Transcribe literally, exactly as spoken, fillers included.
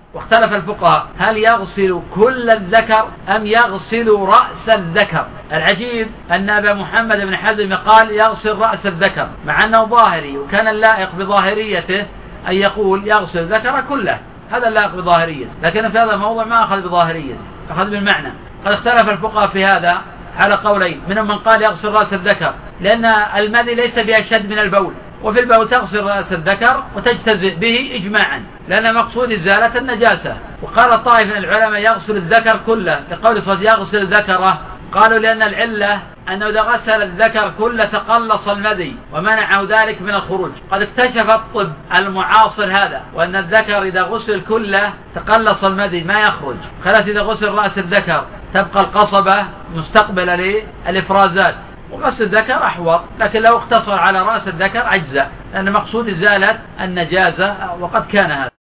واختلف الفقهاء هل يغسل كل الذكر أم يغسل رأس الذكر. العجيب أن أبا محمد بن حزم قال يغسل رأس الذكر مع أنه ظاهري، وكان اللائق بظاهريته أن يقول يغسل الذكر كله، هذا اللائق بظاهريته، لكن في هذا الموضوع ما أخذ بظاهريته، أخذ بالمعنى. قد اختلف الفقهاء في هذا على قولين، منهم من قال يغسل رأس الذكر لأن المذي ليس بأشد من البول، وفي البول تغسل رأس الذكر وتجتزئ به إجماعا لأن مقصود إزالة النجاسة. وقال طائف من العلماء يغسل الذكر كله لقول صلى يغسل ذكره، قالوا لأن العلة أنه إذا غسل الذكر كله تقلص المذي ومنعه ذلك من الخروج. قد اكتشف الطب المعاصر هذا، وأن الذكر إذا غسل كله تقلص المذي ما يخرج، خلاص إذا غسل رأس الذكر تبقى القصبة مستقبلة للإفرازات، وغسل الذكر أحوط، لكن لو اقتصر على رأس الذكر أجزاء لأن مقصود إزالة النجاسة، وقد كان هذا.